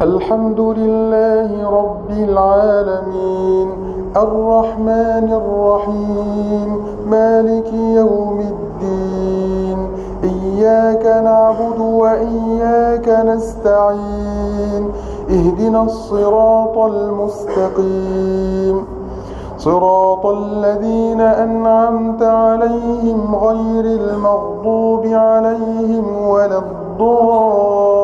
الحمد لله رب العالمين الرحمن الرحيم مالك يوم الدين إياك نعبد وإياك نستعين اهدنا الصراط المستقيم صراط الذين أنعمت عليهم غير المغضوب عليهم ولا الضالين